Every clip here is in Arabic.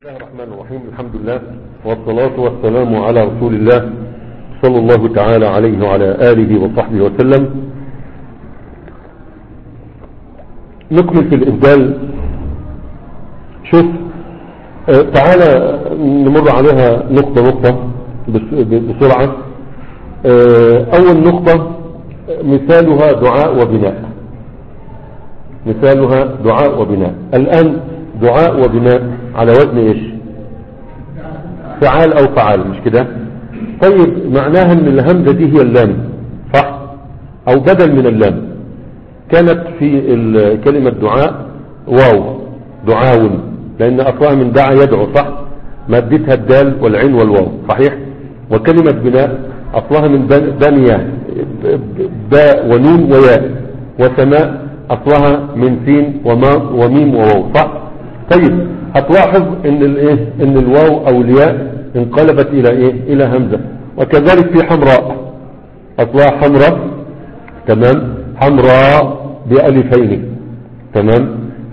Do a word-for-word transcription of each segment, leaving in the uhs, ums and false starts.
بسم الله الرحمن الرحيم. الحمد لله والصلاة والسلام على رسول الله صلى الله تعالى عليه وعلى آله وصحبه وسلم. نكمل في الإبدال. شوف اه تعالى نمر عليها نقطة نقطة بسرعة. اه أول نقطة مثالها دعاء وبناء. مثالها دعاء وبناء. الآن دعاء وبناء على وزن ايش؟ فعال او فعال، مش كده؟ طيب معناها ان الهمزة دي هي اللام، صح؟ او بدل من اللام. كانت في كلمة دعاء واو، دعاون، لان اصلها من دعا يدعو، صح؟ مادتها الدال والعين والواو، صحيح؟ وكلمة بناء اصلها من بنية، باء ونون وياء، وسماء اصلها من سين وماء وميم وواو، صح؟ طيب هتلاحظ ان الايه ان الواو او الياء انقلبت الى ايه الى همزة. وكذلك في حمراء اصلها حمراء، تمام، حمراء بألفين، تمام.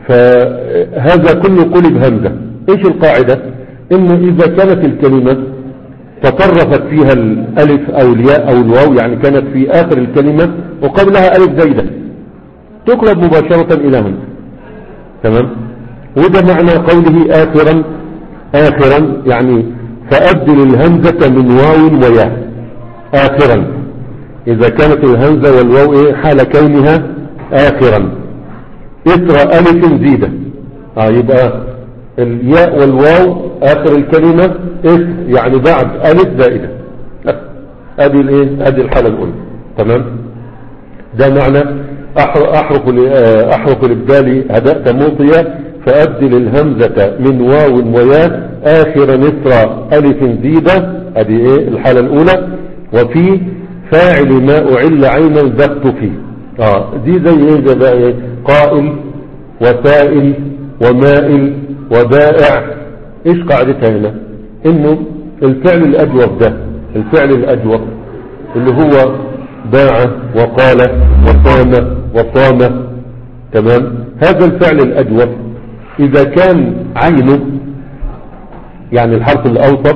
فهذا كله قلب همزة. ايش القاعدة؟ ان اذا كانت الكلمة تطرفت فيها الالف او الياء او الواو، يعني كانت في اخر الكلمة وقبلها الف زايدة، تقلب مباشرة الى همزة، تمام. وده معنى قوله آخرا. آخرا يعني فأبدل الهمزة من واو وياء آخرا، إذا كانت الهمزة والواو إيه حال كونها آخرا. إثر ألف زيدة، آه يبقى الياء والواو آخر الكلمة إثر، يعني بعد ألف زائدة. هذه الإيه هذه الحالة الأولى، تمام. ده معنى أحرف أحرف الإبدال هدأت موطية فأبدل الهمزة من واو وياء آخر نصر ألف زيدة. هذه إيه الحالة الأولى. وفي فاعل ما أعل عينا ذقت فيه، آه دي زي إيه زي بقى إيه قائل وسائل ومائل وبائع. إيش قاعدتها هنا؟ إنه الفعل الأجوف ده، الفعل الأجوف اللي هو باع وقال وصام وصام، تمام. هذا الفعل الأجوف إذا كان عينه، يعني الحرف الأوسط،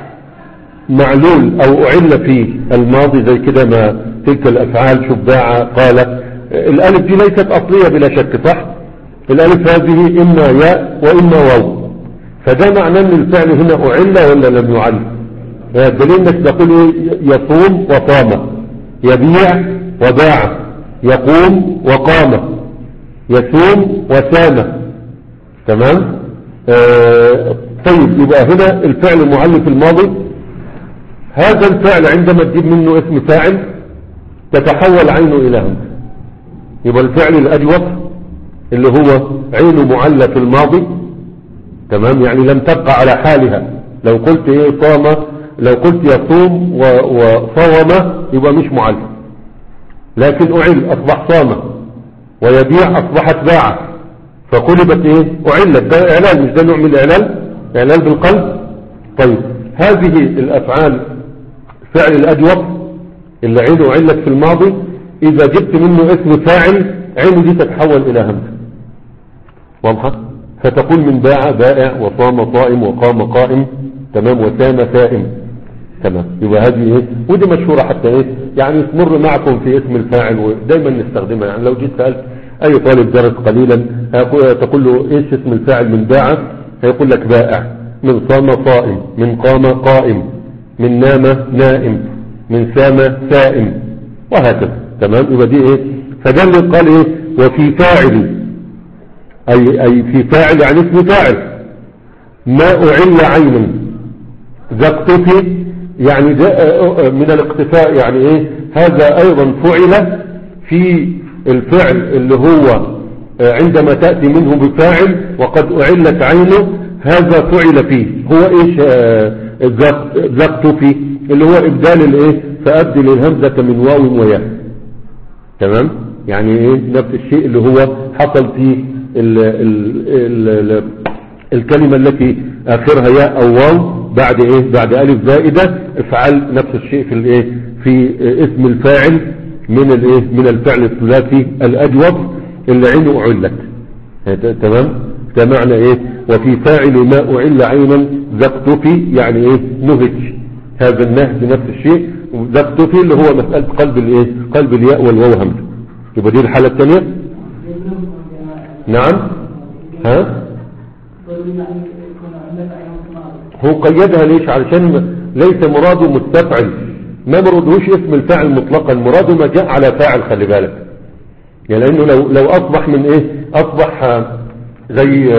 معلول أو أعل في الماضي زي كده ما تلك الأفعال، شوف باع قال، الألف دي ليست أصلية بلا شك، صح؟ الألف هذه إما ياء وإما واو، فده معناه أن الفعل هنا أعل ولا لم يعل؟ الدليل انك تقول يصوم وصام، يبيع وباع، يقوم وقام، يصوم وسام، تمام. آه طيب يبقى هنا الفعل معل في الماضي. هذا الفعل عندما تجيب منه اسم فاعل تتحول عينه الى همزه، يبقى الفعل الاجوف اللي هو عينه معلة في الماضي، تمام، يعني لم تبقى على حالها. لو قلت ايه صام، لو قلت يصوم وصوم يبقى مش معل، لكن اعل اصبح صام، ويبيع اصبحت باع، فقلبت ايه اعلت. ده اعلال، مش ده نوع من الاعلال، اعلال بالقلب. طيب هذه الافعال فعل الاجوف اللي عينه اعلت في الماضي، اذا جبت منه اسم فاعل عينه دي تتحول الى همزه، واضحه؟ فتقول من باع بائع، وصام صائم، وقام قائم، تمام، وسام سائم، تمام. يبقى هذه ايه، ودي مشهوره حتى ايه يعني تمر معكم في اسم الفاعل ودايما نستخدمها. يعني لو جيت سالت اي طالب درس قليلا تقول له ايش اسم الفاعل من باع، هيقول لك بائع. من صام صائم، من قام قائم، من نام نائم، من سام سائم، وهكذا، تمام. يبقى دي ايه، فده اللي قال ايه وفي فاعل، اي اي في فاعل يعني اسم فاعل ما اعل عينا ذقته، يعني من الاقتفاء، يعني ايه هذا ايضا فعل في الفعل اللي هو عندما تأتي منه بفاعل وقد اعلت عينه، هذا فعل فيه. هو ايش ذقته فيه؟ اللي هو ابدال الايه فابدل الهمزة من واو وياء، تمام. يعني ايه نفس الشيء اللي هو حصل في ال ال ال الكلمة التي اخرها ياء او واو بعد ايه بعد الف زائدة، افعل نفس الشيء في الايه في اسم الفاعل من الايه من الفعل الثلاثي الاجوف اللي عينه اعلت، تمام. ده معنى ايه؟ وفي فاعل ما أعل عينا ذا اقتفي، يعني ايه؟ نهج. هذا النهج نفس الشيء، ذا اقتفي اللي هو مسألة قلب الايه؟ قلب الياء والواو همزة. يبقى دي الحالة الثانية. نعم. ها هو قيدها ليش؟ علشان ليس مراده مستفعل، ما مرادوش اسم الفاعل مطلقا، مراده ما جاء على فاعل. خلي بالك يعني، لانه لو لو اصبح من ايه؟ اصبح زي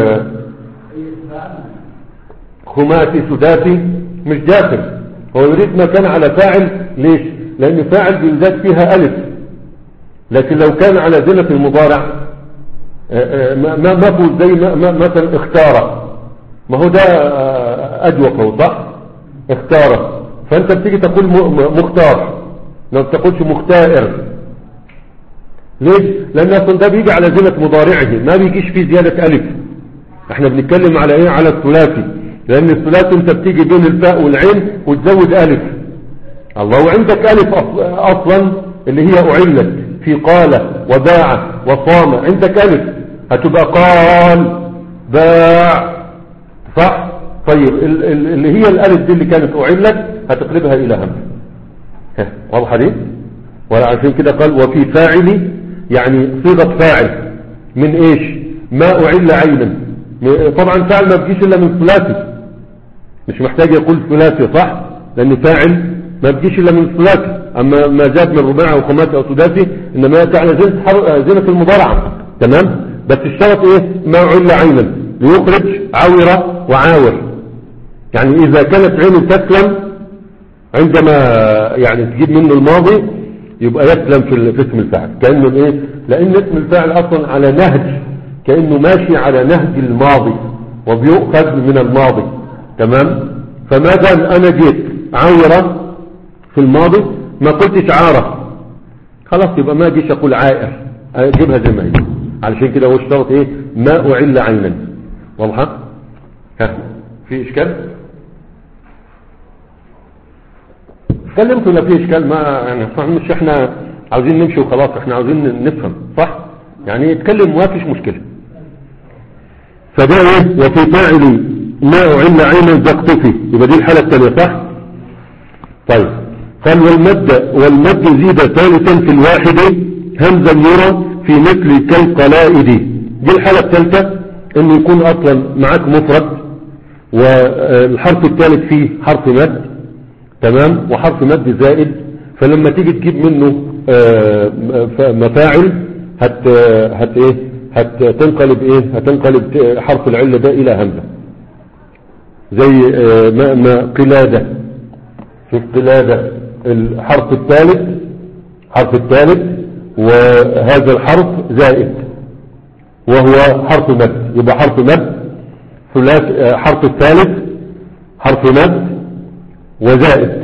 خماسي سداسي مش داخل، هو يريد ما كان على فاعل. ليش؟ لان فاعل بالذات فيها الف، لكن لو كان على زنة المضارع ما ما فوز زي ما مثلا اختار، ما هو ده اجوفه صح؟ اختار، فانت بتيجي تقول مختار، ما بتقولش مختائر. ليش؟ لان اصلا ده بيجي على زنة مضارعه، ما بيجيش فيه زيادة الف. احنا بنتكلم على ايه؟ على الثلاثي، لان الثلاثي انت بتيجي بين الفاء والعين وتزود الف. الله، وعندك الف اصلا اللي هي اعلت في قال وباع وصام، عندك الف هتبقى قال باع صح؟ طيب اللي هي الالف دي اللي كانت اعلت هتقلبها الى همزه. واضحه دي؟ ولا عشان كده قال وفي فاعل، يعني صيغه فاعل من ايش؟ ما اعل عينا. طبعا فاعل ما بيجيش الا من ثلاثي، مش محتاج يقول ثلاثي صح؟ لان فاعل ما بيجيش الا من ثلاثي، اما ما زاد من رباعي او خماسي او سداسي انما ياتي على زينة المضارعه. تمام؟ بس الشرط ايه؟ ما اعل عينا ليخرج عاورة وعاور. يعني اذا كانت عين تسلم عندما يعني تجيب منه الماضي يبقى يسلم في اسم الفاعل، كأنه ايه؟ لان اسم الفاعل اصلا على نهج، كأنه ماشي على نهج الماضي وبيؤخذ من الماضي. تمام؟ فما دام انا جيت عاورة في الماضي ما قلتش عارة، خلاص يبقى ما جيش اقول عائر، اجيبها زي ما هي. علشان كده هو اشترط ايه؟ ما اعل عينا. واضحة؟ ها في اشكال؟ اتكلمت ولا في اشكال؟ ما يعني مش احنا عاوزين نمشي وخلاص، احنا عاوزين نفهم صح؟ يعني يتكلم ما فيش مشكلة. فده ايه؟ وفي فاعل ما اعل عينا ذا اقتفي، يبقى دي الحالة الثانية صح؟ طيب قال والمد والمد زيد ثالثا في الواحد همزا يرى في مثل كالقلائد. دي الحالة الثالثة، انه يكون اصلا معاك مفرد والحرف الثالث فيه حرف مد. تمام؟ وحرف مد زائد، فلما تيجي تجيب منه مفاعل هت هت ايه؟ هتنقلب ايه؟ هتنقلب حرف العلة ده الى همزة، زي ما ما قلادة. شوف قلادة الحرف الثالث، حرف الثالث وهذا الحرف زائد وهو حرف مد، يبقى حرف مد ثلاث، حرف الثالث حرف مد وزائد.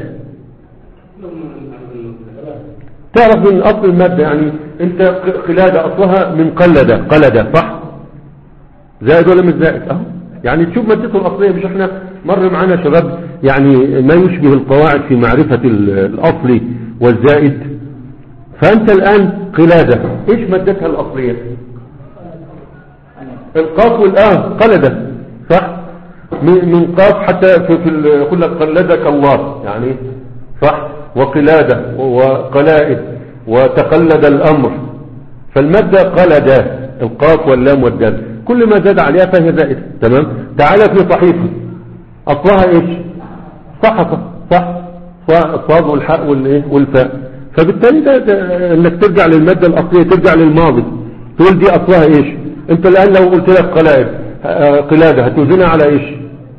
تعرف من اصل المادة، يعني انت قلادة اصلها من قلدة، قلدة صح؟ زائد ولا مش زائد؟ اهو يعني تشوف مادته الاصلية. مش احنا مر معنا شباب يعني ما يشبه القواعد في معرفة الاصل والزائد؟ فانت الان قلادة ايش مادتها الاصلية؟ القاف والآن قلدة صح؟ من قاف حتى في, في يقول لك قلدك الله يعني صح؟ وقلادة وقلائد وتقلد الأمر، فالمادة قلدة القاف واللام والدال، كل ما زاد عليها فهي زائدة. تمام؟ تعالى في صحيفة أصلها إيش؟ صحفة صح؟ صاد والحاء والإيه والفاء، فبالتالي ده, ده انك ترجع للمادة الأصلية، ترجع للماضي، تقول دي أصلها إيش؟ انت الآن لو قلت لك قلائد قلادة هتوزنها على إيش؟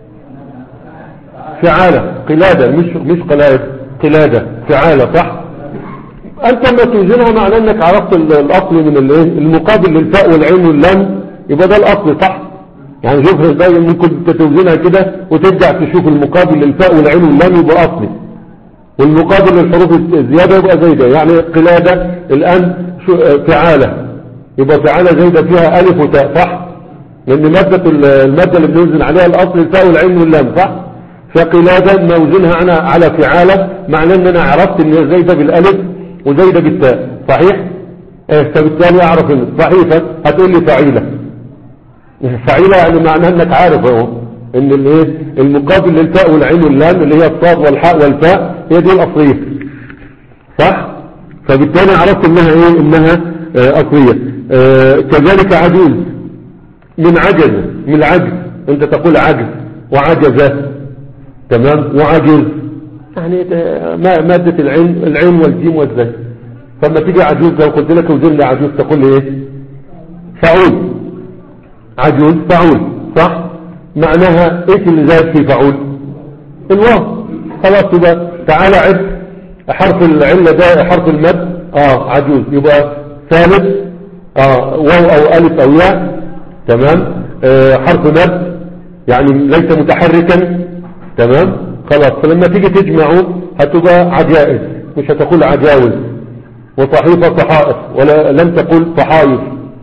فعالة. قلادة مش مش قلائد، قلادة فعالة صح؟ انت ما توزنها معناه انك عرفت الاصل من الايه المقابل للفاء والعين واللام، يبقى ده الاصل صح؟ يعني شوف ازاي ممكن توزنها كده وترجع تشوف المقابل للفاء والعين واللام يبقى اصلي، والمقابل للحروف الزيادة يبقى زايدة. يعني قلادة الان فعالة يبقى فعالة زايدة فيها الف وتاء صح؟ لان مادة المادة اللي بنوزن عليها الاصل الفاء والعين واللام صح؟ فقلادة موزنها انا على فعالة معناه ان انا عرفت ان هي زايدة بالالف وزايدة بالتاء صحيح؟ ايه فبالتالي اعرف ان صحيفة هتقول لي فعيلة فعيلة يعني معناه انك عارف اهو ان الايه المقابل للفاء والعين واللام اللي هي الصاد والحاء والفاء هي دي الاصلية، صح؟ فبالتالي عرفت انها ايه، انها اه اصلية. اه كذلك عجوز من عجز، من العجز، انت تقول عجز وعجز، تمام، وعجز يعني ما مادة العين، العين والجيم والزي. فلما تيجي عجوز لو قلت لك وزن لي عجوز تقول لي ايه؟ فعول. عجوز فعول، صح؟ معناها ايش اللي زاد في فعول؟ الواو. خلاص يبقى تعالى عد حرف العلة ده حرف المد، اه عجوز، يبقى ثالث اه واو او الف او ياء، تمام، آه حرف مد يعني ليس متحركا، تمام، خلاص. فلما تيجي تجمعه هتبقى عجائز، مش هتقول عجاوز. وصحيفة صحائف، ولا لم تقل صحايف.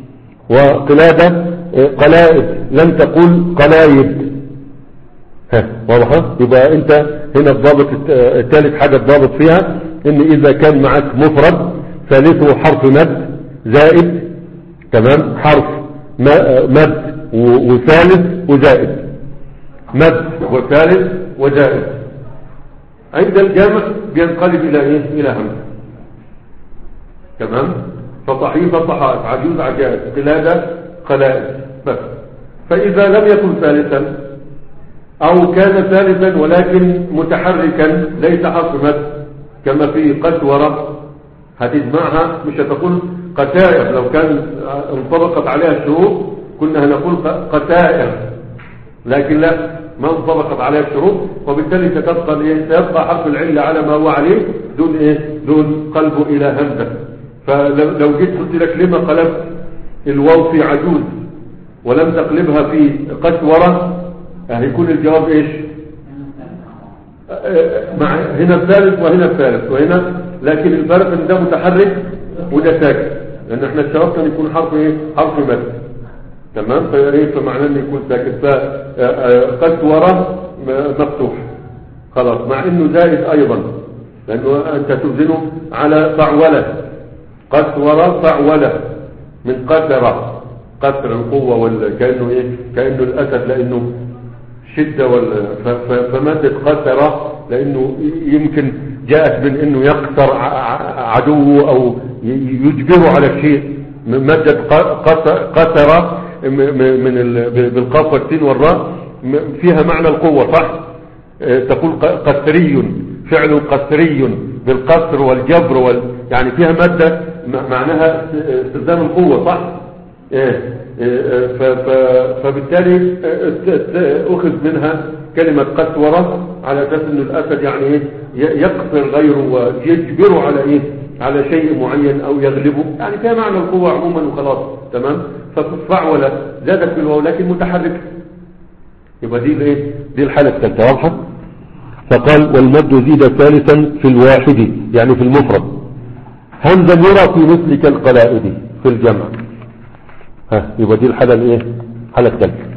وقلادة قلائد، لم تقل قلايد. ها واضحة؟ يبقى انت هنا الضابط الثالث حاجة الضابط فيها ان اذا كان معك مفرد ثالثه حرف مد زائد، تمام، حرف مد وثالث وزائد، مد وثالث وزائد. عند الجمع بينقلب الى ايه؟ الى همزة، تمام. فصحيفة صحائف، عجوز عجائز، قلادة قلائد بس. فإذا لم يكن ثالثا أو كان ثالثا ولكن متحركا ليس حرف مد كما في قسورة، هتجمعها مش هتقول قتائر. لو كان انطبقت عليها الشروط كنا هنقول قتائر، لكن لا، ما انطبقت عليها الشروط، وبالتالي ستبقى ايه؟ سيبقى حرف العلة على ما هو عليه دون ايه؟ دون قلبه الى همزة. فلو جيت قلت لك لما قلبت الواو في عجوز ولم تقلبها في قسورة، هيكون الجواب ايش؟ مع هنا الثالث وهنا الثالث وهنا، لكن الفرق ان ده متحرك وده ساكن، لان احنا اشترطنا ان يكون حرف ايه؟ حرف مد، تمام. فايه فمعناه ان يكون ساكن. فقسورة مفتوح خلاص، مع انه زائد ايضا لانه انت توزنه على فعولة. قسورة فعولة من قسرة، قسر القوة ولا كأنه ايه؟ كأنه الاسد لانه شدة ولا فمادة قسرة لانه يمكن جاءت من انه يقصر عدوه او يجبره على الشيء. مادة قسرة من بالقاف والسين والراء فيها معنى القوة، صح؟ تقول قسري، فعل قسري بالقصر والجبر وال... يعني فيها مادة معناها استخدام القوة، صح؟ ف... ف... فبالتالي أخذ منها كلمة قسورة على أساس أن الأسد يعني إيه؟ يقصر غيره ويجبره على إيه؟ على شيء معين أو يغلبه، يعني فيها معنى القوة عموما وخلاص، تمام. ففعولة زادت بالواو لكن متحركة، يبقى دي الايه؟ دي الحالة الثالثة، واضحة. فقال والمد زيد ثالثا في الواحد يعني في المفرد، همزا يرى في مثل كالقلائد في الجمع. ها يبقى دي الحالة الايه؟ الحالة الثالثة.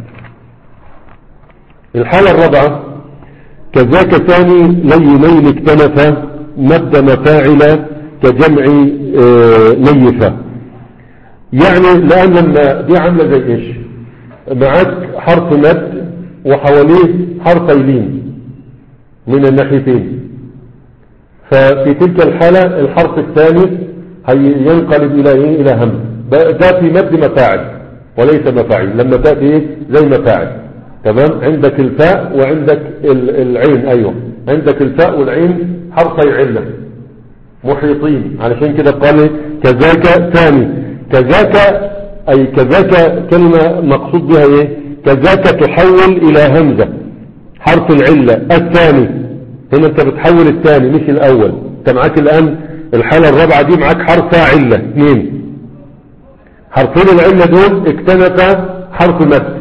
الحالة الرابعة كذاك ثاني لينين اكتنف مد مفاعل كجمع اه نيفة. يعني لأن لما دي عاملة زي ايش؟ معاك حرف مد وحواليه حرف لين من الناحيتين، ففي تلك الحالة الحرف الثاني هينقلب الى ايه؟ الى همز. ده في مد مفاعل وليس مفاعل، لما تأتي ايه؟ زي مفاعل، تمام. عندك الفاء وعندك العين، ايوه عندك الفاء والعين حرفي علة محيطين، علشان كده قال كذاك ثاني. كذاك اي كذاك كلمة مقصود بها ايه؟ كذاك تحول الى همزة حرف العلة الثاني. هنا انت بتحول الثاني مش الاول. انت معاك الان الحالة الرابعة دي معاك حرف علة اثنين، حرفين العلة دول اكتنف حرف مد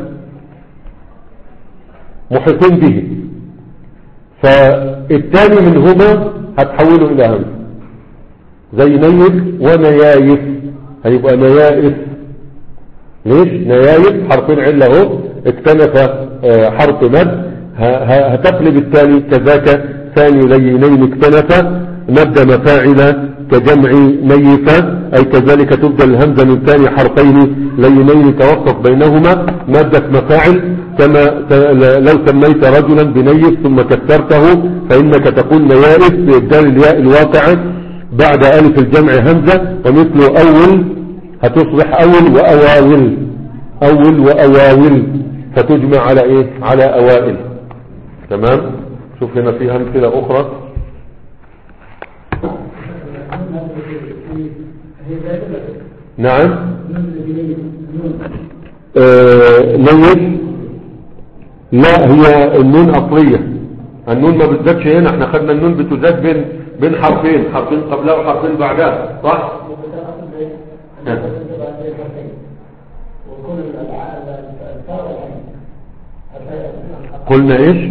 محيطين به، فالثاني منهما هتحوله الى همزة زي نيف ونيايف، هيبقى نيائف. ليش؟ نيايف حرفين علة اهو اكتنف حرف مد، هتقلب الثاني كذاك ثاني لينين اكتنف مد مفاعل كجمع نيفة، أي كذلك تبدل الهمزة من ثاني حرفين لينين توقف بينهما مادة مفاعل، كما لو سميت رجلا بنيف ثم كسرته فإنك تقول نيائف بإبدال الياء الواقعة بعد ألف الجمع همزة، ومثل أول هتصبح أول وأواول، أول وأواول فتجمع على إيه؟ على أوائل. تمام. شوف هنا في أمثلة أخرى. نعم. آه نيف لا، هي النون أصلية، النون ما بتزادش هنا، احنا خدنا النون بتزاد بين بين حرفين، حرفين قبلها وحرفين بعدها، صح؟ قلنا ايش؟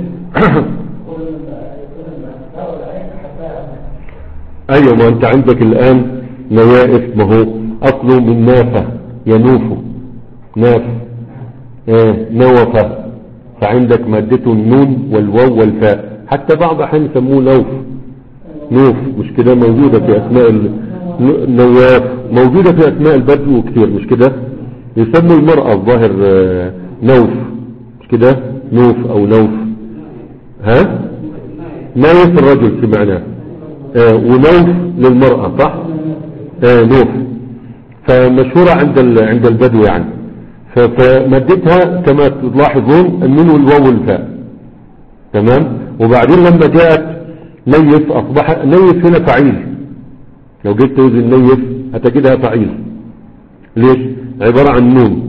ايوه، ما انت عندك الان نوائف، ما هو اصله من نافة ينوف، ناف ايه نوفة، فعندك مادته النون والواو والفاء، حتى بعض احيان يسموه نوف، نوف مش كده، موجودة في اسماء النواف، موجودة في اسماء البدو كتير مش كده، يسموا المرأة الظاهر نوف مش كده، نوف او نوف، ها نايف الرجل في معناه، آه ونوف للمرأة، صح؟ آه نوف، فمشهورة عند عند البدو يعني، فمدتها كما تلاحظون النون والواو والفاء. تمام. وبعدين لما جاءت نيف اصبح نيف هنا فعيل، لو جيت توزن نيف هتجدها فعيل، ليش؟ عبارة عن نون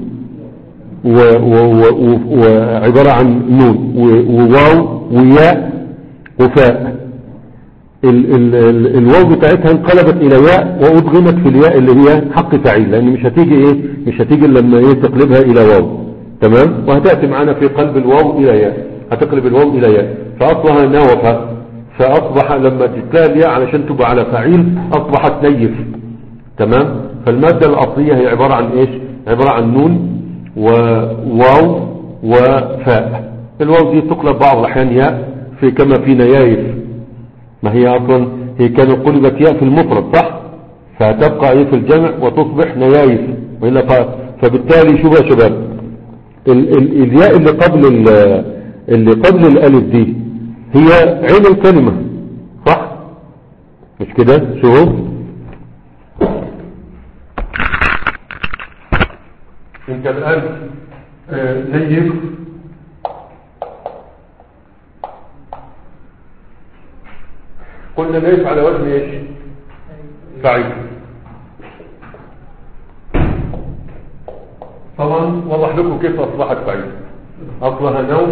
وعبارة عن نون وواو وياء وفاء، ال ال ال الواو بتاعتها انقلبت الى ياء وادغمت في الياء اللي هي حق فعيل، لان مش هتيجي ايه مش هتيجي لما ايه تقلبها الى واو. تمام. وهتأتي معنا في قلب الواو الى ياء، هتقلب الواو الى ياء، فاصلها نوفة، فاصبح لما تتلاقي الياء علشان تبقى على فعيل اصبحت نيف. تمام. فالمادة الاصلية هي عبارة عن ايش؟ عبارة عن نون وواو وفاء، الواو دي تقلب بعض الاحيان ياء، في كما في نيايف، ما هي اصلا هي كانت قلبت ياء في المفرد، صح؟ فتبقى ايه في الجمع وتصبح نيايف، وإلا فبالتالي شو بقى شباب، ال ال الياء اللي قبل اللي قبل الالف دي هي عين الكلمة، صح؟ مش كده؟ شوف انت الان آه نيف قلنا نيف على وزن ايش؟ فعيل. طبعا وضح لكم كيف اصبحت فعيل، اصلها نو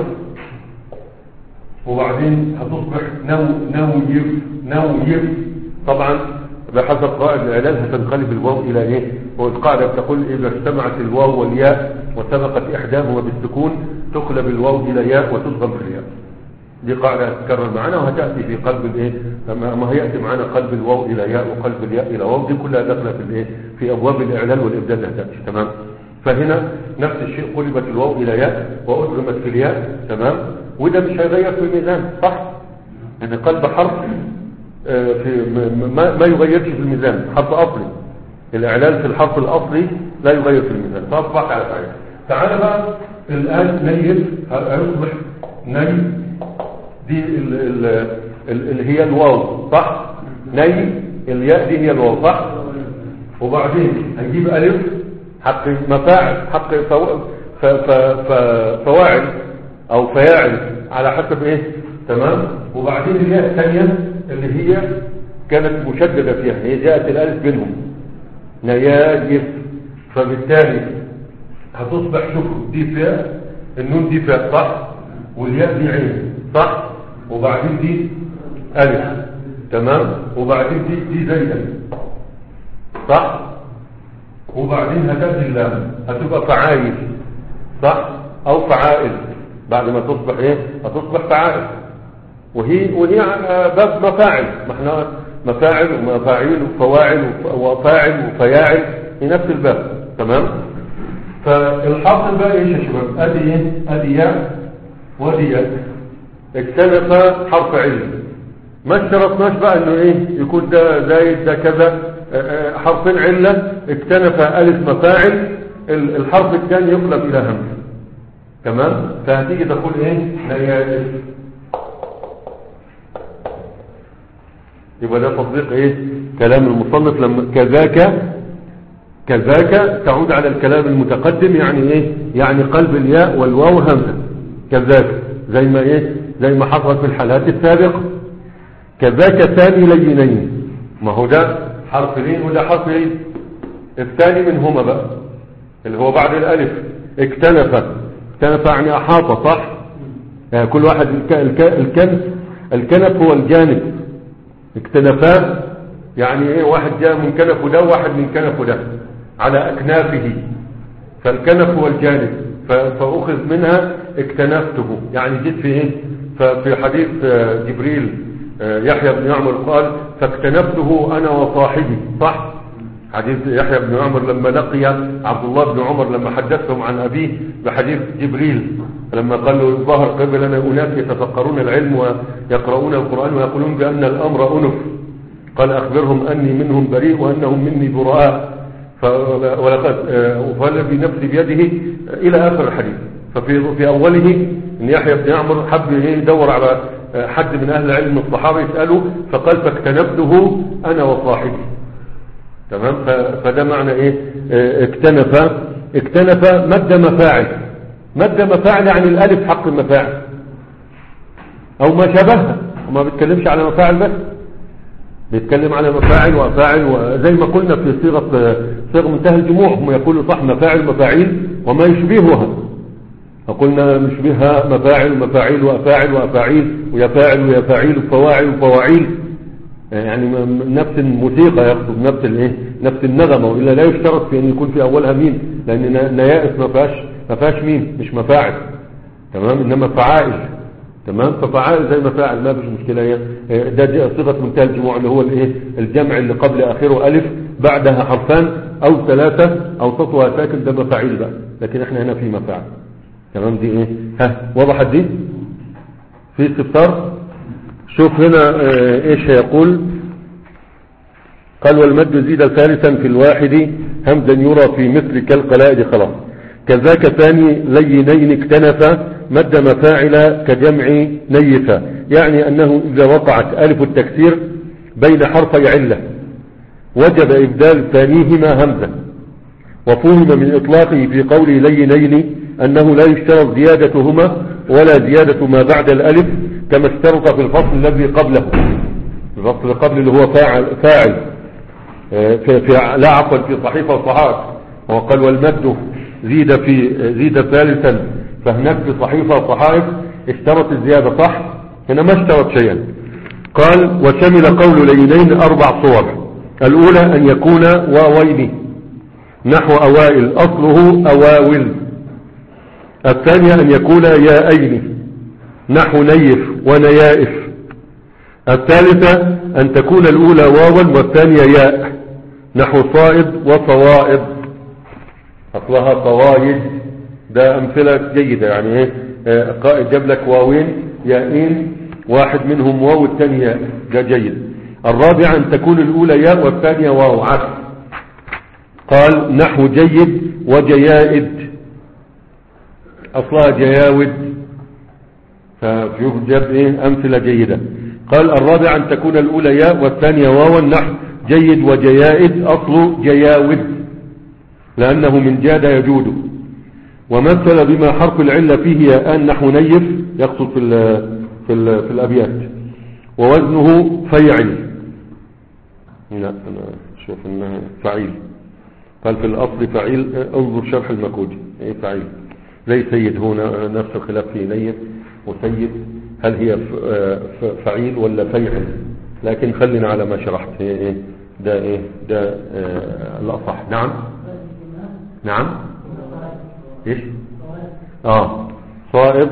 وبعدين هتصبح نو نويف نويف، طبعا بحسب قائد الاعلان هتنقلب الواو الى ايه، والقاعده بتقول اذا اجتمعت الواو والياء وسبقت احداهما بالسكون تقلب الواو الى ياء وتضغم في الياء، دي قاعدة هتتكرر معنا وهتأتي في قلب الايه، ما هيأتي معنا قلب الواو الى ياء وقلب الياء الى واو، دي كلها داخله في الايه في ابواب الاعلان والابدال هتأتي. تمام. فهنا نفس الشيء، قلبت الواو الى ياء وادغمت في الياء. تمام. وده مش هيغير في الميزان، صح؟ ان يعني قلب حرف آه في ما, ما يغيرش في الميزان، حرف اصلي، الاعلان في الحرف الاصلي لا يغير في الميزان، فاصبح على فعل. تعال بقى الان نيف هيصبح نيف، دي ال ال ال اللي هي الواو، صح؟ ني الياء دي هي الواو، صح؟ وبعدين هنجيب الف حق مفاعل، حق فو ف ف ف فواعل او فياعل على حسب ايه. تمام. وبعدين الياء الثانيه اللي هي كانت مشدده فيها، هي جاءت الالف بينهم نياجف، فبالتالي هتصبح شوف دي فاء، النون دي فاء، صح؟ والياء دي عين، صح؟ وبعدين دي ألف. تمام. وبعدين دي دي زيدا، صح؟ وبعدين هتأتي اللام هتبقى فعايل، صح؟ أو فعائل، بعد ما تصبح إيه هتصبح فعائل، وهي وهي باب مفاعل، ما احنا مفاعل ومفاعيل وفواعل وفاعل وفياعل في نفس الباب. تمام. فالحاصل بقى ايش يا شباب، ادي ايه، ادي ياء ودي ياء، اجتنب حرف علم، ما اشترطناش بقى انه ايه يكون ده زايد ده كذا، حرفين علة اكتنف ألف مفاعل، الحرف الثاني يقلب إلى همزة. تمام. فهتيجي تقول ايه نيائف، يبقى ده تطبيق ايه كلام المصنف. لما كذاك كذاك تعود على الكلام المتقدم، يعني ايه يعني قلب الياء والواو همزة. كذاك زي ما ايه زي ما حصل في الحالات السابقة. كذاك ثاني لينين، ما هو ده حرف لين وده حرف لين. الثاني منهما بقى اللي هو بعد الالف اكتنف، اكتنف يعني احاط، صح؟ يعني كل واحد الكنف الكنف هو الجانب، اكتنفا يعني ايه واحد جاء من كنفه ده وواحد من كنفه ده على اكنافه، فالكنف هو الجانب، فاخذ منها اكتنفته، يعني جيت في ايه ففي حديث جبريل يحيى بن يعمر قال فاكتنفته انا وصاحبي، صح؟ حديث يحيى بن عمر لما لقي عبد الله بن عمر لما حدثهم عن أبيه بحديث جبريل لما قال له ظهر قبلنا أناس يتفقرون العلم ويقرؤون القرآن ويقولون بأن الأمر أنف، قال أخبرهم أني منهم بريء وأنهم مني براء، ولقد والذي نفسي بيده إلى آخر الحديث. ففي في أوله إن يحيى بن عمر حب يدور على حد من أهل علم الصحابة يسأله، فقال فاكتنفته أنا وصاحبي. تمام. فده معنى ايه اكتنف. اكتنف مد مفاعل، مد مفاعل يعني الالف حق المفاعل او ما شابهها، وما بيتكلمش على مفاعل بس، بيتكلم على مفاعل وافاعل، وزي ما قلنا في صيغه صيغه منتهى الجموع هم يقولوا صح مفاعل مفاعيل وما يشبهها، فقلنا نشبهها مفاعل مفاعيل وافاعل وافاعيل ويفاعل ويفاعيل وفواعل وفواعيل، يعني نفس الموسيقى يقصد نفس الايه نفس النغمه، والا لا يشترط في ان يكون في اولها ميم، لان نيائف ما فيهاش ما فيهاش ميم، مش مفاعل. تمام. انما فعائل. تمام. ففعائل زي مفاعل ما فيش مشكله. هي ده صيغه منتهى الجموع اللي هو الايه الجمع اللي قبل اخره الف بعدها حرفان او ثلاثه او سطوها ساكن، ده مفاعيل بقى، لكن احنا هنا في مفاعل. تمام. دي ايه ها وضحت دي في استفسار؟ شوف هنا اه ايش هيقول. قال والمد زيد ثالثا في الواحد همزا يرى في مثل كالقلائد، خلاص. كذاك ثاني لينين اكتنف مد مفاعل كجمع نيفا، يعني انه اذا وقعت الف التكسير بين حرفي علة وجب ابدال ثانيهما همزة، وفهم من اطلاقه في قوله لينين انه لا يشترط زيادتهما ولا زيادة ما بعد الالف كما اشترط في الفصل الذي قبله، الفصل اللي قبل اللي هو فاعل, فاعل في, في لا عفوا في صحيفة وصحائف، وقال والمد زيد في زيد ثالثا، فهناك في صحيفة وصحائف اشترط الزيادة، صح؟ هنا ما اشترط شيئا. قال وشمل قول لينين اربع صور، الاولى ان يكون واوين نحو اوائل اصله اواول، الثانية ان يكون ياءين نحو نيف ونيائف، الثالثة أن تكون الأولى واوا والثانية ياء نحو صائب وصوائب، أصلها صوايد. ده أمثلة جيدة، يعني إيه جاب لك واوين يائين واحد منهم واو والثاني ياء، ده جيد. الرابعة أن تكون الأولى ياء والثانية واو عكس، قال نحو جيد وجيائد أصلها جياود، فشوف جاب إيه أمثلة جيدة. قال الرابع أن تكون الأولى ياء والثانية واوا نحو جيد وجيائد أصل جياود لأنه من جاد يجود. ومثل بما حرف العلة فيه ياءان نحو نيف، يقصد في ال في ال في الأبيات، ووزنه فيعل. لا أنا شوف إنها فعيل، قال في الأصل فعيل، انظر شرح المكوجي إيه فعيل زي سيد، هنا نفس الخلاف في نيف وسيد، هل هي فعيل ولا فيعل، لكن خلينا على ما شرحت هي ايه ده ايه ده اه الاصح. نعم نعم ايش اه صائب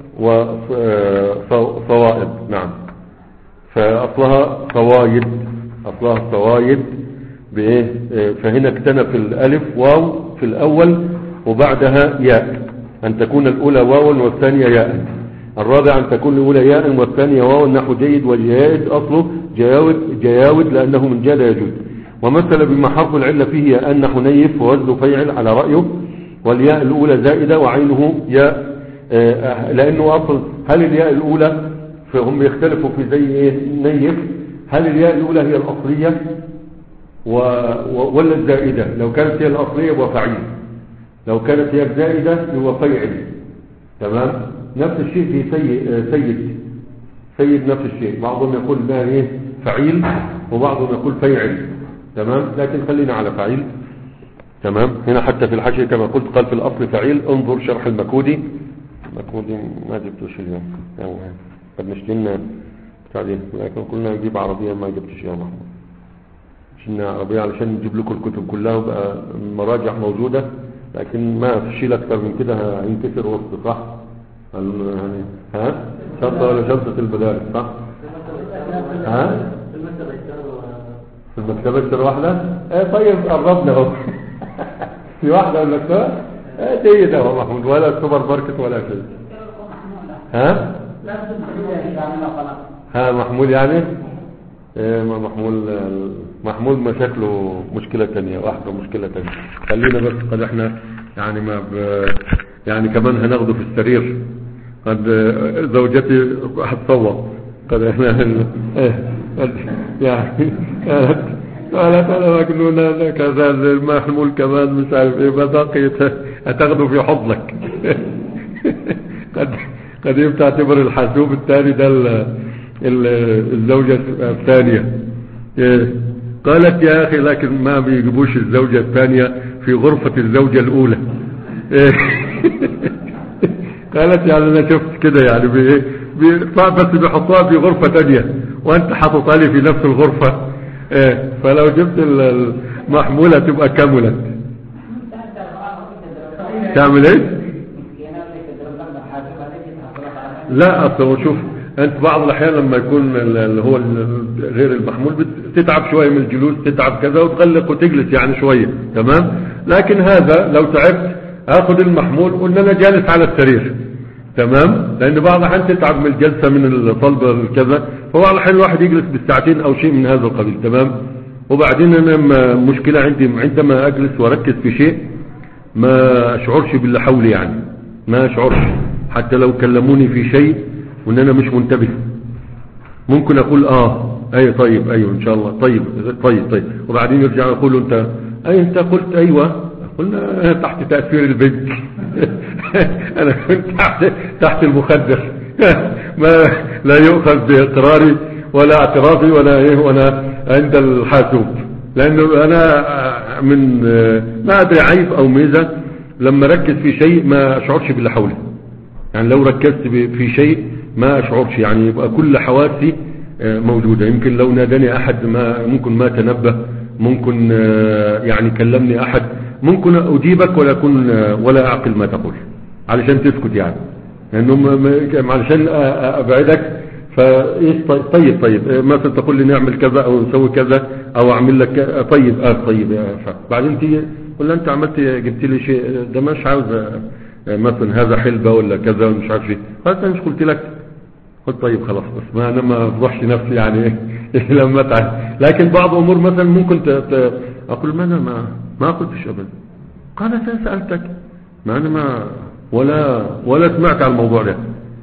وصوائب، نعم. فاصلها صوايد، اصلها صوايد بايه، فهنا اكتنف الالف واو في الاول وبعدها ياء، ان تكون الاولى واوا والثانية ياء. الرابع أن تكون الأولى ياء والثانية واو، النحو جيد والجيائد أصله جياود جياود لأنه من جاد يجود. ومثل بما حرف العلة فيه ياء نحو نيف ووزن فيعل على رأيه، والياء الأولى زائدة وعينه ياء آه لأنه أصل. هل الياء الأولى فهم يختلفوا في زي إيه نيف، هل الياء الأولى هي الأصلية و... و... ولا الزائدة؟ لو كانت هي الأصلية هو فعيل، لو كانت هي الزائدة هو فيعل. تمام. نفس الشيء في سيد سيد سيد نفس الشيء، بعضهم يقول ده ايه فعيل وبعضهم يقول فيعل. تمام. لكن خلينا على فعيل. تمام. هنا حتى في الحاشية كما قلت قال في الأصل فعيل. انظر شرح المكودي. المكودي ما جبتوش اليوم قد نشتلنا تعليم، لكن قلنا نجيب عربية ما جبتش يا محمود، شلنا عربية علشان نجيب لكم الكتب كلها وبقى المراجع موجودة، لكن ما في شيء أكثر من كده هينكسر وسط. صح يعني ها شنطة ولا شنطة البدال؟ صح ها في المكتبة اشتري واحدة. اه طيب قربنا اهو في واحدة من المكتبة اه جيدة اهو محمود، ولا سوبر ماركت ولا شيء. ها ها محمود يعني ايه محمود محمود مشاكله مشكلة تانية واحدة مشكلة تانية. خلينا بس قد احنا يعني ما ب... يعني كمان هناخده في السرير. قد زوجتي هتصوت قد احنا يعني قالت انا مجنونة كذا المحمول كمان مش عارف ايه بدقيت هتاخده في حضنك. قد قد يبتعتبر الحاسوب الثاني ده الزوجة الثانية. قالت يا اخي لكن ما بيجيبوش الزوجة الثانية في غرفة الزوجة الاولى. قالت يعني انا شفت كده يعني بي بس بيحطوها في غرفة تانية وانت حاططها لي في نفس الغرفة. ايه فلو جبت المحمولة تبقى كاملة. تعمل ايه؟ لا اصلا شوف انت بعض الاحيان لما يكون اللي هو غير المحمول بتتعب شوية من الجلوس، تتعب كذا وتغلق وتجلس يعني شوية. تمام. لكن هذا لو تعبت اخذ المحمول وان انا جالس على السرير. تمام. لان بعض الاحيان تتعب من الجلسة من الصلب الكذا، فبعض الاحيان الواحد يجلس بالساعتين او شيء من هذا القبيل. تمام. وبعدين انا مشكلة عندي عندما اجلس واركز في شيء ما اشعرش باللي حولي، يعني ما اشعرش حتى لو كلموني في شيء وان انا مش منتبه ممكن اقول اه اي طيب ايوه ان شاء الله طيب طيب طيب وبعدين يرجع يقولوا انت اي انت قلت ايوه قلنا تحت تأثير البنك. انا كنت تحت تحت المخدر. ما لا يؤخذ باقراري ولا اعترافي ولا ايه وانا عند الحاسوب، لانه انا من ما ادري عيب او ميزة لما ركز في شيء ما اشعرش باللي حولي. يعني لو ركزت في شيء ما اشعرش، يعني يبقى كل حواسي موجودة. يمكن لو ناداني احد ما ممكن ما تنبه، ممكن يعني كلمني احد ممكن اجيبك ولا اكون ولا اعقل ما تقول علشان تسكت، يعني لانه علشان ابعدك. فايش طيب طيب مثلا تقول لي نعمل كذا او نسوي كذا او اعمل لك طيب اه طيب بعدين تيجي ولا انت عملت جبت لي شيء ده مش عاوز مثلا هذا حلبة ولا كذا مش عارف ايه، خلاص انا مش قلت لك قلت طيب خلاص بس ما انا ما افضحش نفسي يعني لما اتعب. لكن بعض امور مثلا ممكن اقول ما انا ما ما قلتش ابدا. قال انا سألتك ما انا ما ولا ولا سمعت على الموضوع ده.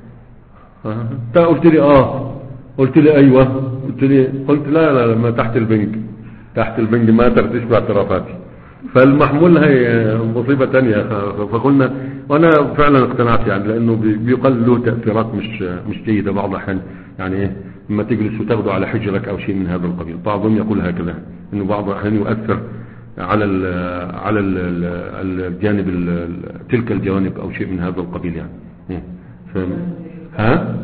انت قلت لي اه قلت لي ايوه قلت لي قلت لا لا ما تحت البنك تحت البنك ما ترتش باعترافاتي. فالمحمول هي مصيبة تانية. فقلنا وانا فعلا اقتنعت يعني لانه بيقل له تأثيرات مش مش جيدة بعض الاحيان، يعني ايه لما تجلس وتاخده على حجرك او شيء من هذا القبيل. بعضهم يقول هكذا انه بعض الاحيان يؤثر على ال على ال الجانب تلك الجوانب او شيء من هذا القبيل يعني. فهم ها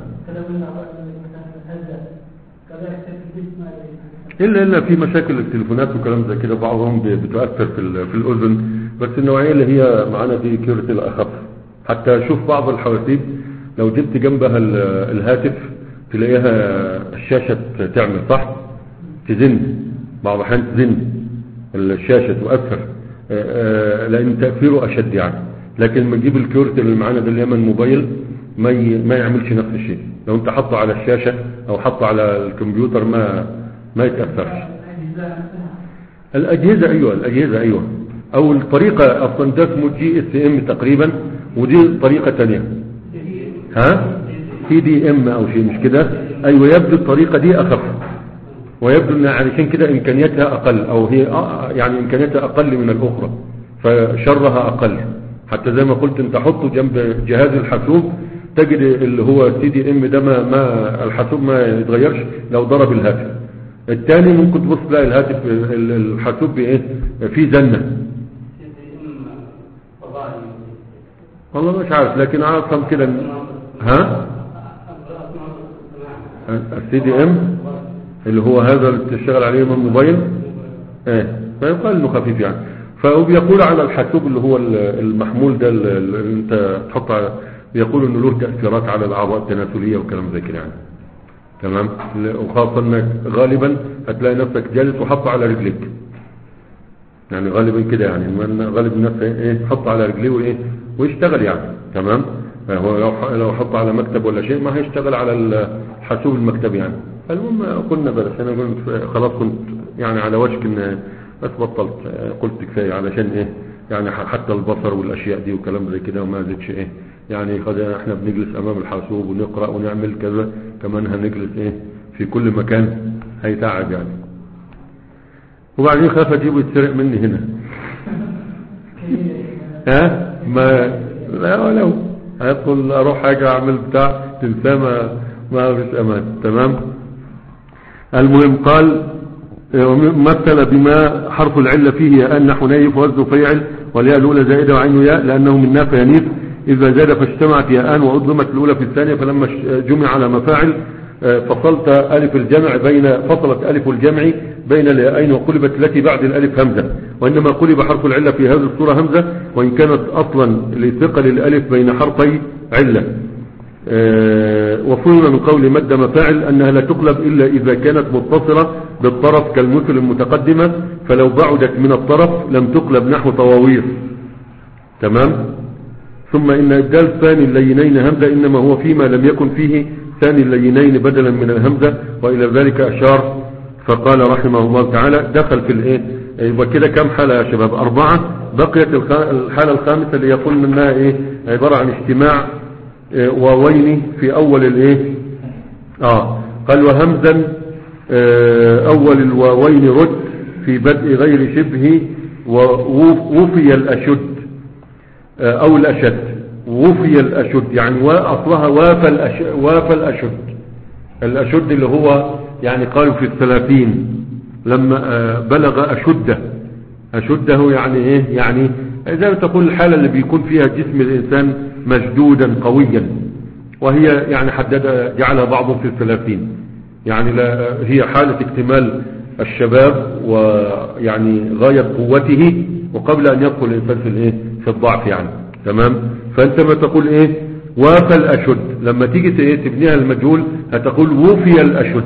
إلا إلا في مشاكل التليفونات وكلام زي كده بعضهم بتؤثر في في الأذن، بس النوعية اللي هي معانا دي كيرة الأخف. حتى شوف بعض الحواسيب لو جبت جنبها الهاتف تلاقيها الشاشة تعمل صح تزن، بعض الأحيان تزن الشاشة تؤثر لأن تأثيره أشد يعني. لكن لما تجيب الكيرة اللي معانا ده اللي هي من موبايل ما ي... ما يعملش نفس الشيء. لو انت حطه على الشاشة او حطه على الكمبيوتر ما ما يتأثرش. الاجهزة ايوه الاجهزة ايوه او الطريقة اصلا ده اسمه جي اس ام تقريبا، ودي طريقة تانية ها سي دي ام او شيء مش كده. ايوه يبدو الطريقة دي اخف، ويبدو ان علشان كده امكانياتها اقل، او هي يعني امكانياتها اقل من الاخرى فشرها اقل. حتى زي ما قلت انت حطه جنب جهاز الحاسوب تجد اللي هو سي دي ام ده ما, ما الحاسوب ما يتغيرش لو ضرب الهاتف. الثاني ممكن تبص تلاقي الهاتف الحاسوب بايه في زنة. والله مش عارف لكن افهم كده. ها السي دي ام اللي هو هذا اللي بتشتغل عليه من الموبايل ايه فيقال انه خفيف يعني. فهو بيقول على الحاسوب اللي هو المحمول ده اللي انت تحط على، بيقول انه له تأثيرات على الاعضاء التناسلية وكلام زي كده يعني. تمام. وخاصة انك غالبا هتلاقي نفسك جالس وحطه على رجليك يعني غالبا كده يعني من غالب الناس ايه حط على رجليه وايه ويشتغل يعني. تمام. هو لو لو حط على مكتب ولا شيء ما هيشتغل على الحاسوب المكتبي يعني. المهم قلنا بس انا قلت خلاص كنت يعني على وشك ان بس بطلت قلت كفايه علشان ايه يعني حتى البصر والاشياء دي وكلام زي كده وما زدش ايه يعني. قد احنا بنجلس امام الحاسوب ونقرا ونعمل كذا كمان هنجلس ايه في كل مكان هيتعب يعني. وبعدين خاف اجيبه يتسرق مني هنا ها ما لا ولو هيدخل اروح حاجه اعمل بتاع تنساه ما ما فيش امان. تمام. المهم قال مثل بما حرف العله فيه ياء نحو نيف وزن فيعل والياء الاولى زائده وعين ياء لانه من ناف ينيف اذا زاد فاجتمعت ياءان واضمت الاولى في الثانيه فلما جمع على مفاعل فصلت الف الجمع بين فصلت الف الجمع بين الياءين وقلبت التي بعد الالف همزه، وانما قلب حرف العله في هذه الصوره همزه وان كانت اصلا لثقل الالف بين حرفي عله. وفهم من قول مد مفاعل انها لا تقلب الا اذا كانت متصله بالطرف كالمثل المتقدمه، فلو بعدت من الطرف لم تقلب نحو طواوير. تمام. ثم ان ابدال ثاني اللينين همزه انما هو فيما لم يكن فيه ثاني اللينين بدلا من الهمزه، والى ذلك اشار فقال رحمه الله تعالى دخل في الايه. يبقى كده كم حاله يا شباب؟ اربعه. بقيت الحاله الخامسه اللي يقول انها ايه عباره عن اجتماع واوين في اول الايه اه قال وهمزا اول الواوين رد في بدء غير شبه ووفي الاشد او الاشد وفي الاشد يعني واصلها وافى الاشد وافى الاشد الاشد اللي هو يعني قالوا في الثلاثين لما بلغ اشده اشده يعني ايه يعني زي ما تقول الحالة اللي بيكون فيها جسم الانسان مشدودا قويا، وهي يعني حدد جعلها بعضهم في الثلاثين يعني لا هي حالة اكتمال الشباب ويعني غاية قوته وقبل ان يدخل الانسان في الايه في الضعف يعني. تمام. فانت ما تقول ايه وافى الاشد لما تيجي ايه تبنيها المجهول هتقول وفي الاشد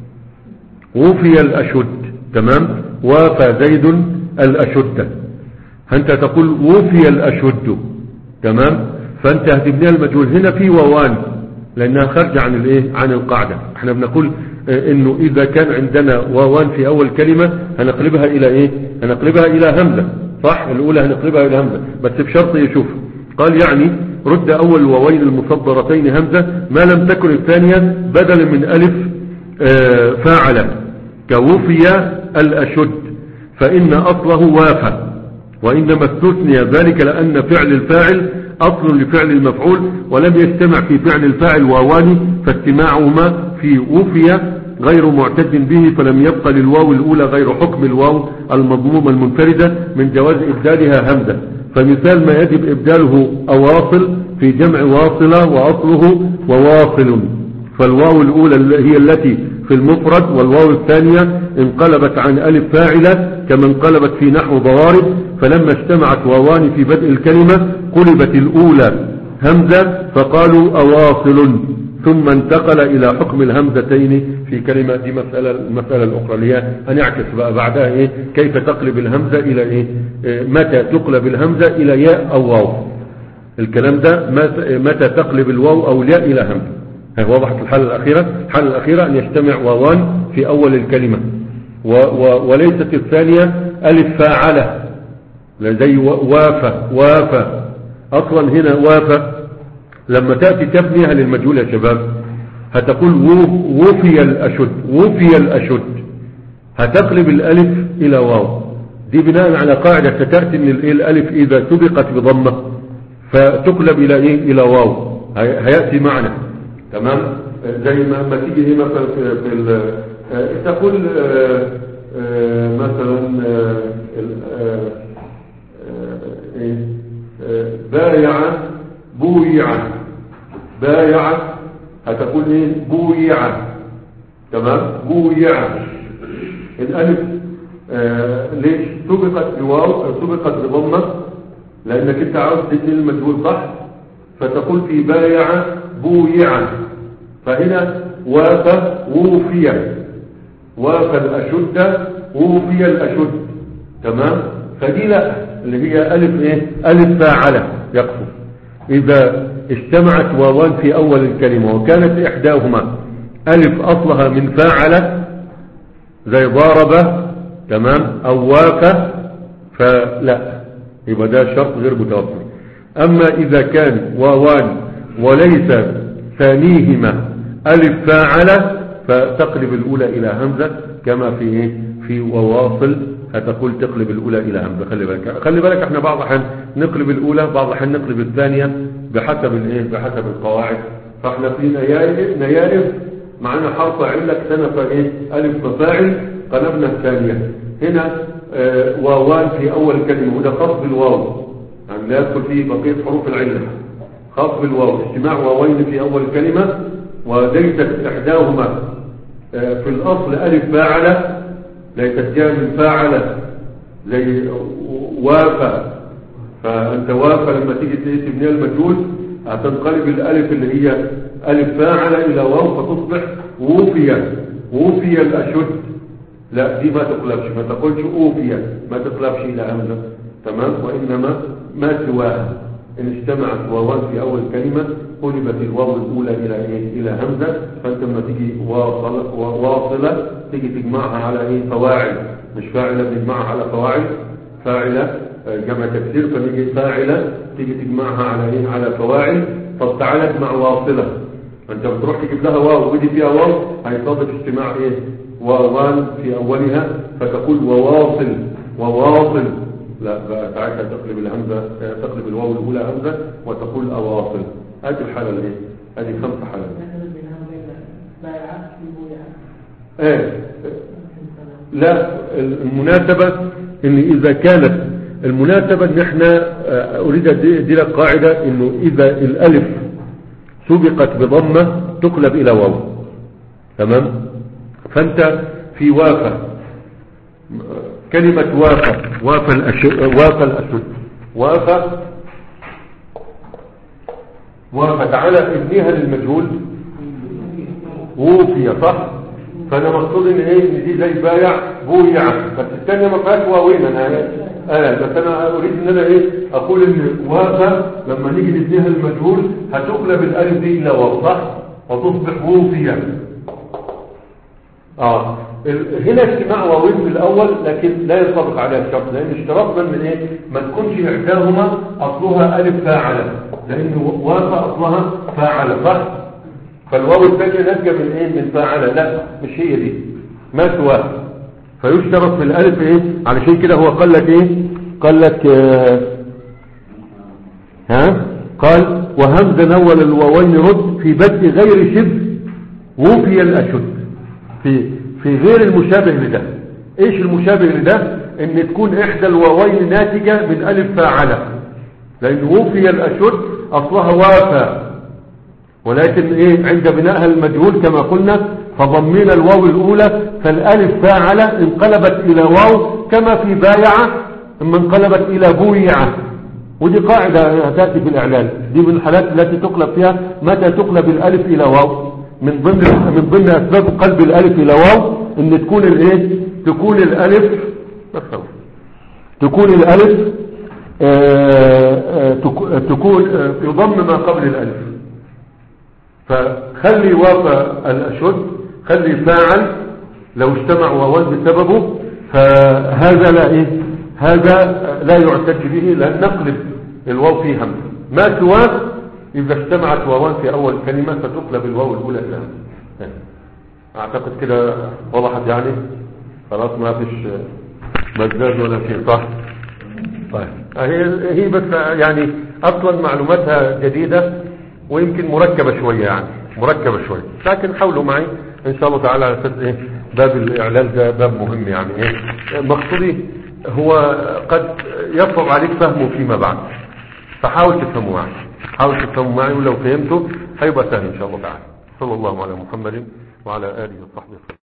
وفي الاشد. تمام. وافى زيد الاشد انت تقول وفي الاشد. تمام. فانت هتبنيها المجهول هنا في واوان لانها خارجه عن الايه عن القاعده. احنا بنقول اه انه اذا كان عندنا واوان في اول كلمه هنقلبها الى ايه هنقلبها الى همزه صح. الاولى هنقلبها الى همزه بس بشرط يشوف. قال يعني رد اول الواوين المصدرتين همزه ما لم تكن الثانيه بدلا من الف اه فاعل كوفي الاشد فان اصله وافى، وانما استثني ذلك لان فعل الفاعل اصل لفعل المفعول ولم يجتمع في فعل الفاعل واوان فاجتماعهما في وفي غير معتد به، فلم يبقى للواو الاولى غير حكم الواو المضمومه المنفرده من جواز ابدالها همزه. فمثال ما يجب ابداله اواصل في جمع واصله واصله وواصل، فالواو الاولى هي التي في المفرد والواو الثانيه انقلبت عن الف فاعله كما انقلبت في نحو ضوارب، فلما اجتمعت واوان في بدء الكلمه قلبت الاولى همزه فقالوا اواصل، ثم انتقل الى حكم الهمزتين في كلمه. دي مساله المساله الاخرى اللي هي هنعكس بقى بعدها ايه كيف تقلب الهمزه الى ايه, إيه متى تقلب الهمزه الى ياء او واو. الكلام ده متى تقلب الواو أو الياء إلى همزة. وضحت الحالة الأخيرة. الحالة الأخيرة أن يجتمع واوان في أول الكلمة و و وليست الثانية ألف فاعلة زي وافى وافى. أصلا هنا وافى لما تأتي تبنيها للمجهول يا شباب هتقول وفي الأشد وفي الأشد هتقلب الألف إلى واو. دي بناء على قاعدة ستأتي ان الألف إذا سبقت بضمة فتقلب إلى إيه إلى واو. هيأتي معنا تمام زي ما ما تيجي هنا في, في تقول مثلا بايع بويع بايع هتقول ايه بويع تمام بويع. الالف آه ليش سبقت بواو سبقت بضمه لانك انت عاوز تبني المجهول صح فتقول في بايع بويع. فهنا وافى ووفي وافى الاشد ووفي الاشد تمام. فدي لا اللي هي الف ايه الف فاعله يقصد اذا اجتمعت واوان في اول الكلمه وكانت احداهما الف اصلها من فاعله زي ضارب تمام او وافى فلا يبقى ده شرط غير متوفر. اما اذا كان واوان وليس ثانيهما الف فاعله فتقلب الاولى الى همزه كما في ايه في وواصل هتقول تقلب الاولى الى همزه. خلي بالك خلي بالك احنا بعض الاحيان نقلب الاولى بعض الاحيان نقلب الثانيه بحسب الايه بحسب القواعد. فاحنا في نيائب نيائب معنا حرف عله اكتنف ايه الف مفاعل قلبنا الثانيه. هنا اه واوان في اول كلمه وده خاص بالواو يعني لا يدخل فيه بقيه حروف العله خاص بالواو. اجتماع واوين في اول كلمه وليست احداهما اه في الاصل الف فاعله ليست جاء من فاعله زي وافى. فانت وافى لما تيجي تبني المجهول هتنقلب الالف اللي هي الف فاعله الى واو فتصبح ووفي ووفي الاشد. لا دي ما تقلبش ما تقولش اوفي ما تقلبش الى همزه تمام. وانما ما سواها ان اجتمعت واوان في اول كلمه قلبت الواو الاولى الى ايه الى همزه. فانت لما تيجي واصله واصله تيجي تجمعها على ايه فواعل مش فاعله بنجمعها على فواعل فاعله جمع تكسير فنيجي فاعله تيجي تجمعها على ايه على فواعل. طب تعالى اجمع واصله انت بتروح تجيب لها واو ودي فيها واو هيصادف اجتماع ايه واوان في اولها فتقول وواصل وواصل لا بقى ساعتها تقلب الهمزه تقلب الواو الاولى همزه وتقول اواصل. هذه الحاله الايه هذه خمس حالات. ايه لا المناسبه ان اذا كانت المناسبه ان احنا اريد ادي لك قاعده انه اذا الالف سبقت بضمه تقلب الى واو تمام. فانت في وافى كلمة وافى وافى الأشد وافى الأشد وافى وافى تعالى ابنيها للمجهول ووفي صح. فانا مقصود ان ايه ان دي زي بايع بويع بس الثانيه ما فيهاش واوين انا اه بس انا اريد ان انا ايه اقول ان وافى لما نيجي نبنيها للمجهول هتقلب الالف دي الى واو صح وتصبح ووفيا. اه هنا اجتماع واوين في الاول لكن لا ينطبق عليها الشرط لان اشترطنا من ايه ما تكونش احداهما اصلها الف فاعله لان وافى اصلها فاعله صح. فالواو الثانيه ناتجه من ايه من فاعله لا مش هي دي ما سواها. فيشترط في الالف ايه علشان كده هو قال لك ايه قال لك آه ها قال وهمزه نول الواوين رد في بدء غير شبه وفي الاشد في في غير المشابه لده. ايش المشابه لده ان تكون احدى الواوين ناتجة من الف فاعلة لان وفي الاشد اصلها وافى ولكن ايه عند بنائها المجهول كما قلنا فضمينا الواو الاولى فالالف فاعلة انقلبت الى واو كما في بايعة ثم انقلبت الى بويعة. ودي قاعدة هتأتي في الاعلان دي من الحالات التي تقلب فيها متى تقلب الالف الى واو. من ضمن من ضمن اسباب قلب الالف الى واو ان تكون الايه تكون الالف تكون الالف آآ تكون يضم ما قبل الألف، فخلي وفى الأشد، خلي فاعل لو اجتمع واوان بسببه، فهذا لا إيه هذا لا يعتد به، لأن نقلب الواو فيه همزة. ما سواه إذا اجتمعت واوان في أول كلمة فتقلب الواو الأولى إلى همزة. أعتقد كده وضحت يعني، خلاص ما فيش مزاج ولا شيء، صح؟ طيب هي هي بس يعني أصلا معلوماتها جديدة ويمكن مركبة شوية، يعني مركبة شوية، لكن حاولوا معي إن شاء الله تعالى على أساس إيه باب الإعلال ده باب مهم. يعني إيه مقصودي هو قد يصعب عليك فهمه فيما بعد، فحاول تفهموا معي، حاول تفهموا معي، ولو فهمته هيبقى سهل إن شاء الله تعالى. صلى الله على محمد وعلى آله وصحبه وسلم.